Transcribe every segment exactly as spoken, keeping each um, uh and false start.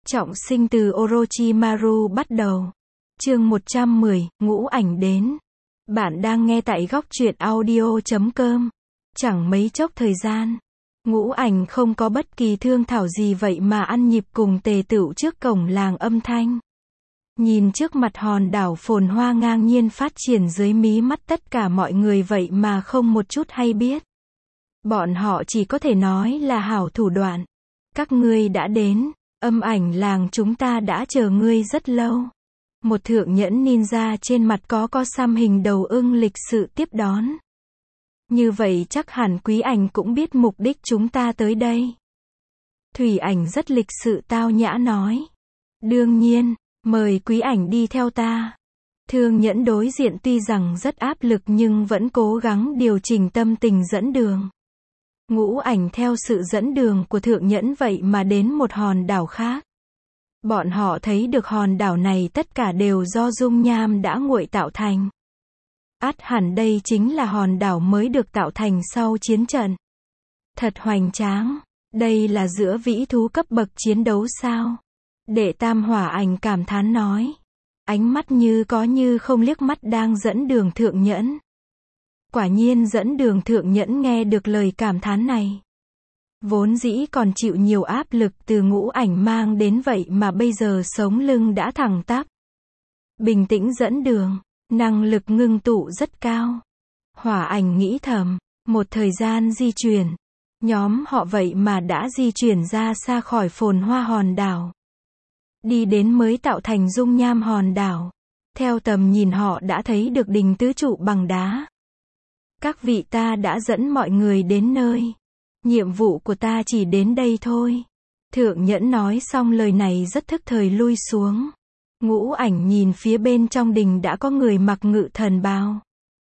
Trọng sinh từ Orochimaru bắt đầu. Chương một trăm mười, ngũ ảnh đến. Bạn đang nghe tại góc truyện audio chấm com. Chẳng mấy chốc thời gian, ngũ ảnh không có bất kỳ thương thảo gì vậy mà ăn nhịp cùng tề tựu trước cổng làng âm thanh. Nhìn trước mặt hòn đảo phồn hoa ngang nhiên phát triển dưới mí mắt tất cả mọi người vậy mà không một chút hay biết. Bọn họ chỉ có thể nói là hảo thủ đoạn. Các ngươi đã đến, âm ảnh làng chúng ta đã chờ ngươi rất lâu. Một thượng nhẫn ninja trên mặt có có xăm hình đầu ưng lịch sự tiếp đón. Như vậy chắc hẳn quý ảnh cũng biết mục đích chúng ta tới đây. Thủy ảnh rất lịch sự tao nhã nói. Đương nhiên, mời quý ảnh đi theo ta. Thương nhẫn đối diện tuy rằng rất áp lực nhưng vẫn cố gắng điều chỉnh tâm tình dẫn đường. Ngũ ảnh theo sự dẫn đường của thượng nhẫn vậy mà đến một hòn đảo khác. Bọn họ thấy được hòn đảo này tất cả đều do dung nham đã nguội tạo thành. Ắt hẳn đây chính là hòn đảo mới được tạo thành sau chiến trận. Thật hoành tráng. Đây là giữa vĩ thú cấp bậc chiến đấu sao? Đệ tam hỏa ảnh cảm thán nói. Ánh mắt như có như không liếc mắt đang dẫn đường thượng nhẫn. Quả nhiên dẫn đường thượng nhẫn nghe được lời cảm thán này. Vốn dĩ còn chịu nhiều áp lực từ ngũ ảnh mang đến vậy mà bây giờ sống lưng đã thẳng tắp. Bình tĩnh dẫn đường, năng lực ngưng tụ rất cao. Hỏa ảnh nghĩ thầm, một thời gian di chuyển, nhóm họ vậy mà đã di chuyển ra xa khỏi phồn hoa hòn đảo. Đi đến mới tạo thành dung nham hòn đảo. Theo tầm nhìn họ đã thấy được đình tứ trụ bằng đá. Các vị, ta đã dẫn mọi người đến nơi. Nhiệm vụ của ta chỉ đến đây thôi. Thượng nhẫn nói xong lời này rất thức thời lui xuống. Ngũ ảnh nhìn phía bên trong đình đã có người mặc ngự thần bào.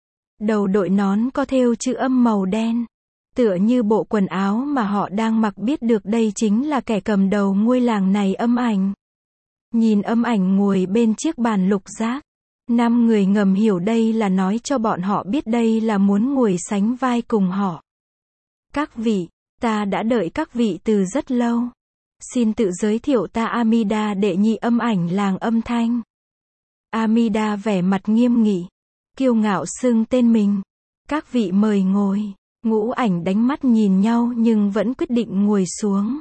Đầu đội nón có thêu chữ âm màu đen. Tựa như bộ quần áo mà họ đang mặc, biết được đây chính là kẻ cầm đầu ngôi làng này, âm ảnh. Nhìn âm ảnh ngồi bên chiếc bàn lục giác. Năm người ngầm hiểu đây là nói cho bọn họ biết đây là muốn ngồi sánh vai cùng họ. Các vị, ta đã đợi các vị từ rất lâu. Xin tự giới thiệu, ta Amida, đệ nhị âm ảnh làng âm thanh. Amida vẻ mặt nghiêm nghị, kiêu ngạo xưng tên mình. Các vị mời ngồi. Ngũ ảnh đánh mắt nhìn nhau nhưng vẫn quyết định ngồi xuống.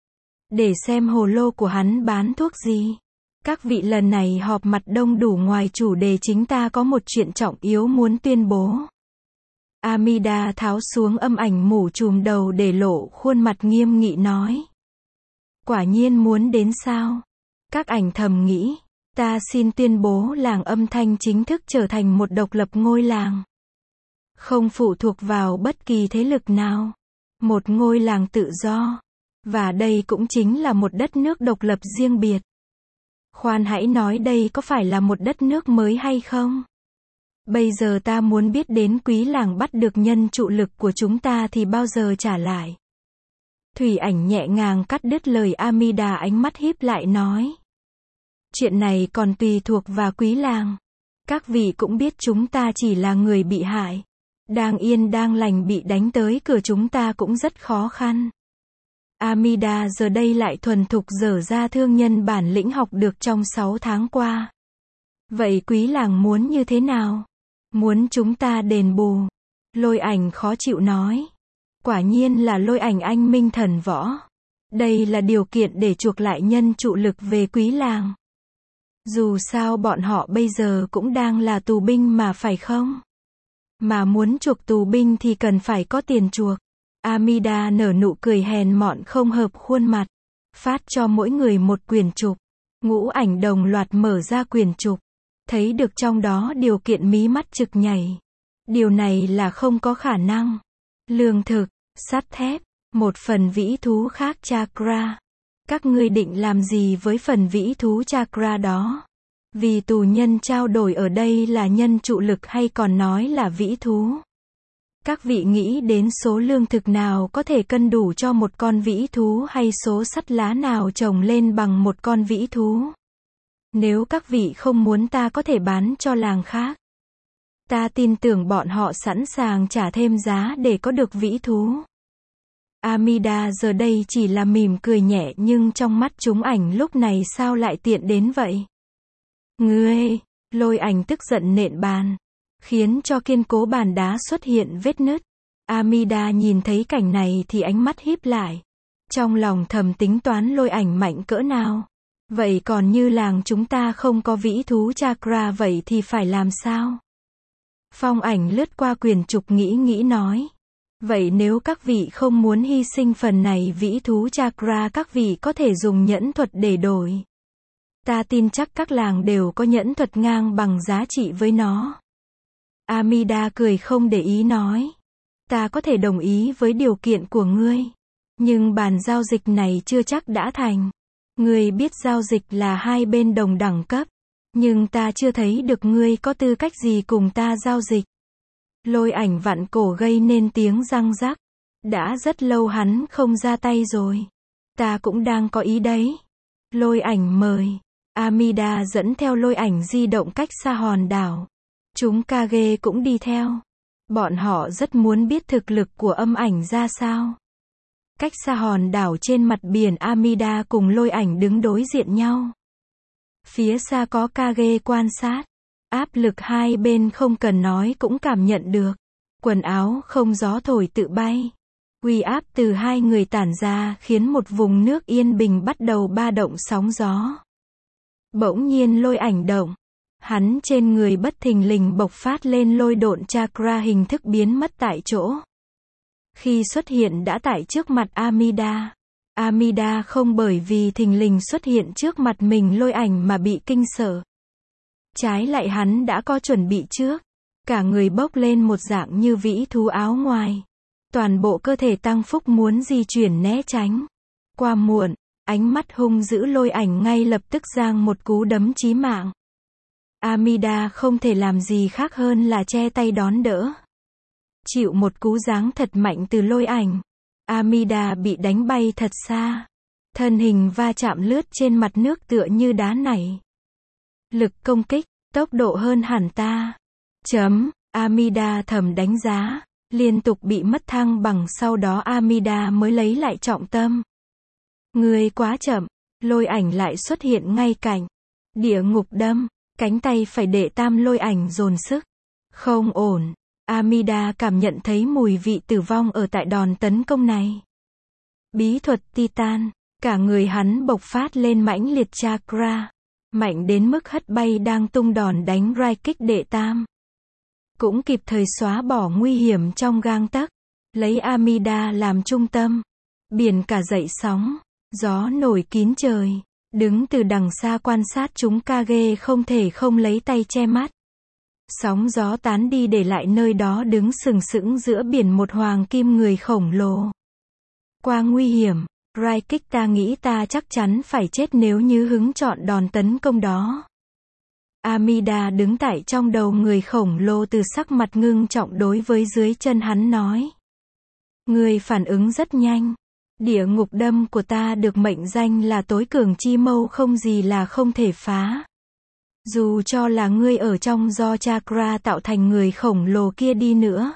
Để xem hồ lô của hắn bán thuốc gì. Các vị, lần này họp mặt đông đủ ngoài chủ đề chính ta có một chuyện trọng yếu muốn tuyên bố. Amida tháo xuống âm ảnh mũ trùm đầu để lộ khuôn mặt nghiêm nghị nói. Quả nhiên muốn đến sao? Các ảnh thầm nghĩ. Ta xin tuyên bố làng âm thanh chính thức trở thành một độc lập ngôi làng. Không phụ thuộc vào bất kỳ thế lực nào. Một ngôi làng tự do. Và đây cũng chính là một đất nước độc lập riêng biệt. Khoan hãy nói, đây có phải là một đất nước mới hay không? Bây giờ ta muốn biết đến quý làng bắt được nhân trụ lực của chúng ta thì bao giờ trả lại? Thủy ảnh nhẹ nhàng cắt đứt lời Amida, ánh mắt híp lại nói. Chuyện này còn tùy thuộc vào quý làng. Các vị cũng biết chúng ta chỉ là người bị hại. Đang yên đang lành bị đánh tới cửa chúng ta cũng rất khó khăn. Amida giờ đây lại thuần thục dở ra thương nhân bản lĩnh học được trong sáu tháng qua. Vậy quý làng muốn như thế nào? Muốn chúng ta đền bù. Lôi ảnh khó chịu nói. Quả nhiên là lôi ảnh anh minh thần võ. Đây là điều kiện để chuộc lại nhân trụ lực về quý làng. Dù sao bọn họ bây giờ cũng đang là tù binh mà, phải không? Mà muốn chuộc tù binh thì cần phải có tiền chuộc. Amida nở nụ cười hèn mọn không hợp khuôn mặt. Phát cho mỗi người một quyển trục. Ngũ ảnh đồng loạt mở ra quyển trục. Thấy được trong đó điều kiện, mí mắt trực nhảy. Điều này là không có khả năng. Lương thực, sắt thép, một phần vĩ thú khác chakra. Các ngươi định làm gì với phần vĩ thú chakra đó? Vì tù nhân trao đổi ở đây là nhân trụ lực hay còn nói là vĩ thú? Các vị nghĩ đến số lương thực nào có thể cân đủ cho một con vĩ thú, hay số sắt lá nào trồng lên bằng một con vĩ thú? Nếu các vị không muốn, ta có thể bán cho làng khác. Ta tin tưởng bọn họ sẵn sàng trả thêm giá để có được vĩ thú. Amida giờ đây chỉ là mỉm cười nhẹ nhưng trong mắt chúng ảnh lúc này sao lại tiện đến vậy? Ngươi, Lôi Ảnh tức giận nện bàn, khiến cho kiên cố bàn đá xuất hiện vết nứt. Amida nhìn thấy cảnh này thì ánh mắt híp lại. Trong lòng thầm tính toán Lôi Ảnh mạnh cỡ nào. Vậy còn như làng chúng ta không có vĩ thú chakra vậy thì phải làm sao? Phong Ảnh lướt qua quyển trục nghĩ nghĩ nói. Vậy nếu các vị không muốn hy sinh phần này vĩ thú chakra, các vị có thể dùng nhẫn thuật để đổi. Ta tin chắc các làng đều có nhẫn thuật ngang bằng giá trị với nó. Amida cười không để ý nói. Ta có thể đồng ý với điều kiện của ngươi. Nhưng bàn giao dịch này chưa chắc đã thành. Ngươi biết giao dịch là hai bên đồng đẳng cấp. Nhưng ta chưa thấy được ngươi có tư cách gì cùng ta giao dịch. Lôi Ảnh vặn cổ gây nên tiếng răng rắc. Đã rất lâu hắn không ra tay rồi. Ta cũng đang có ý đấy. Lôi Ảnh mời. Amida dẫn theo Lôi Ảnh di động cách xa hòn đảo. Chúng Kage cũng đi theo. Bọn họ rất muốn biết thực lực của Âm Ảnh ra sao. Cách xa hòn đảo trên mặt biển, Amida cùng Lôi Ảnh đứng đối diện nhau. Phía xa có Kage quan sát. Áp lực hai bên không cần nói cũng cảm nhận được. Quần áo không gió thổi tự bay. Uy áp từ hai người tản ra khiến một vùng nước yên bình bắt đầu ba động sóng gió. Bỗng nhiên Lôi Ảnh động. Hắn trên người bất thình lình bộc phát lên lôi độn chakra, hình thức biến mất tại chỗ. Khi xuất hiện đã tại trước mặt Amida. Amida không bởi vì thình lình xuất hiện trước mặt mình Lôi Ảnh mà bị kinh sợ. Trái lại hắn đã có chuẩn bị trước. Cả người bốc lên một dạng như vĩ thú áo ngoài. Toàn bộ cơ thể tăng phúc muốn di chuyển né tránh. Qua muộn, ánh mắt hung dữ Lôi Ảnh ngay lập tức giang một cú đấm chí mạng. Amida không thể làm gì khác hơn là che tay đón đỡ. Chịu một cú giáng thật mạnh từ Lôi Ảnh. Amida bị đánh bay thật xa. Thân hình va chạm lướt trên mặt nước tựa như đá nảy. Lực công kích, tốc độ hơn hẳn ta. Chấm, Amida thầm đánh giá. Liên tục bị mất thăng bằng, sau đó Amida mới lấy lại trọng tâm. Ngươi quá chậm. Lôi Ảnh lại xuất hiện ngay cạnh. Địa ngục đâm. Cánh tay phải đệ tam Lôi Ảnh dồn sức. Không ổn. Amida cảm nhận thấy mùi vị tử vong ở tại đòn tấn công này. Bí thuật Titan. Cả người hắn bộc phát lên mãnh liệt chakra. Mạnh đến mức hất bay đang tung đòn đánh rai kích đệ tam. Cũng kịp thời xóa bỏ nguy hiểm trong gang tấc. Lấy Amida làm trung tâm. Biển cả dậy sóng. Gió nổi kín trời. Đứng từ đằng xa quan sát chúng Kage không thể không lấy tay che mắt. Sóng gió tán đi để lại nơi đó đứng sừng sững giữa biển một hoàng kim người khổng lồ. Qua nguy hiểm, rai kích ta nghĩ ta chắc chắn phải chết nếu như hứng chọn đòn tấn công đó. Amida đứng tại trong đầu người khổng lồ, từ sắc mặt ngưng trọng đối với dưới chân hắn nói. Người phản ứng rất nhanh. Địa ngục đâm của ta được mệnh danh là tối cường chi mâu, không gì là không thể phá. Dù cho là ngươi ở trong do chakra tạo thành người khổng lồ kia đi nữa.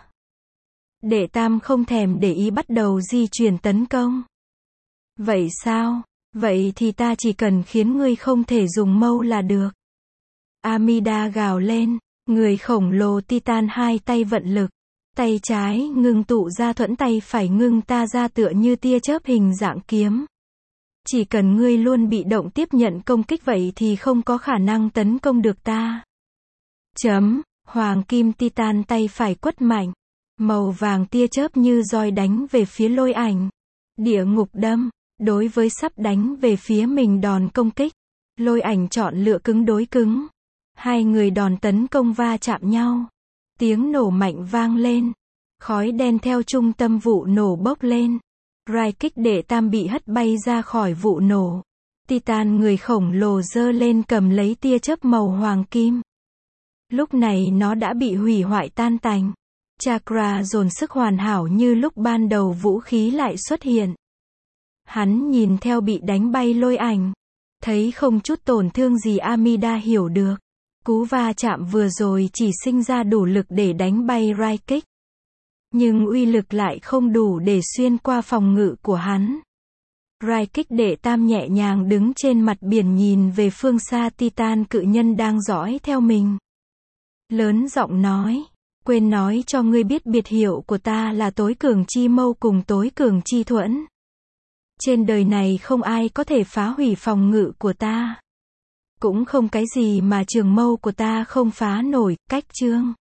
Đệ tam không thèm để ý bắt đầu di chuyển tấn công. Vậy sao? Vậy thì ta chỉ cần khiến ngươi không thể dùng mâu là được. Amida gào lên. Người khổng lồ Titan hai tay vận lực. Tay trái ngưng tụ ra thuẫn, tay phải ngưng ta ra tựa như tia chớp hình dạng kiếm. Chỉ cần ngươi luôn bị động tiếp nhận công kích vậy thì không có khả năng tấn công được ta. Chấm, hoàng kim Titan tay phải quất mạnh. Màu vàng tia chớp như roi đánh về phía Lôi Ảnh. Địa ngục đâm, đối với sắp đánh về phía mình đòn công kích. Lôi Ảnh chọn lựa cứng đối cứng. Hai người đòn tấn công va chạm nhau. Tiếng nổ mạnh vang lên. Khói đen theo trung tâm vụ nổ bốc lên. Rai kích đệ tam bị hất bay ra khỏi vụ nổ. Titan người khổng lồ giơ lên cầm lấy tia chớp màu hoàng kim. Lúc này nó đã bị hủy hoại tan tành. Chakra dồn sức hoàn hảo như lúc ban đầu, vũ khí lại xuất hiện. Hắn nhìn theo bị đánh bay Lôi Ảnh. Thấy không chút tổn thương gì, Amida hiểu được. Cú va chạm vừa rồi chỉ sinh ra đủ lực để đánh bay rai kích. Nhưng uy lực lại không đủ để xuyên qua phòng ngự của hắn. Rai kích đệ tam nhẹ nhàng đứng trên mặt biển nhìn về phương xa Titan cự nhân đang dõi theo mình. Lớn giọng nói, quên nói cho ngươi biết biệt hiệu của ta là tối cường chi mâu cùng tối cường chi thuẫn. Trên đời này không ai có thể phá hủy phòng ngự của ta. Cũng không cái gì mà trường mâu của ta không phá nổi, cách chương.